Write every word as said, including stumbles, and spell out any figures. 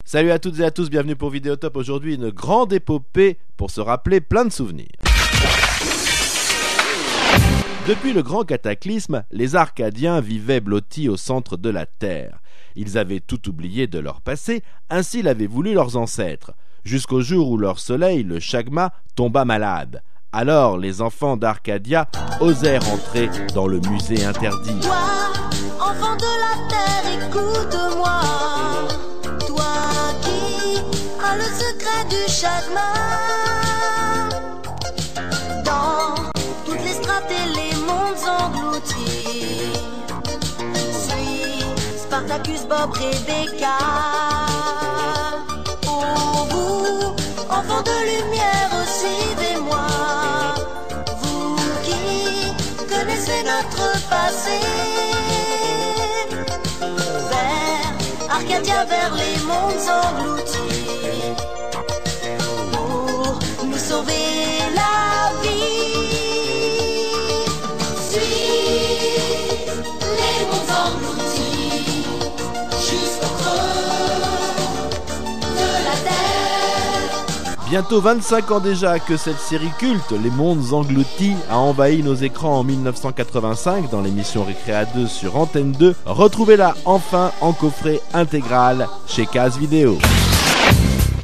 Salut à toutes et à tous, bienvenue pour Vidéotop. Aujourd'hui, une grande épopée pour se rappeler plein de souvenirs. Depuis le grand cataclysme, les Arcadiens vivaient blottis au centre de la Terre. Ils avaient tout oublié de leur passé, ainsi l'avaient voulu leurs ancêtres, jusqu'au jour où leur soleil, le Chagma, tomba malade. Alors les enfants d'Arcadia osèrent entrer dans le musée interdit. Toi, enfant de la terre, écoute-moi. Toi qui as le secret du Chagma. Dans toutes les strates et les mondes engloutis. Suis Spartacus, Bob, Rebecca. Oh vous, enfants de lumière, suivez-moi. Vous qui connaissez notre passé. Vers Arcadia, vers les mondes engloutis. Pour nous sauver la vie. Suis les mondes engloutis jusqu'au creux de la terre. Bientôt vingt-cinq ans déjà que cette série culte, Les Mondes Engloutis, a envahi nos écrans en mille neuf cent quatre-vingt-cinq dans l'émission Récréa deux sur Antenne deux. Retrouvez-la enfin en coffret intégral chez Case Vidéo.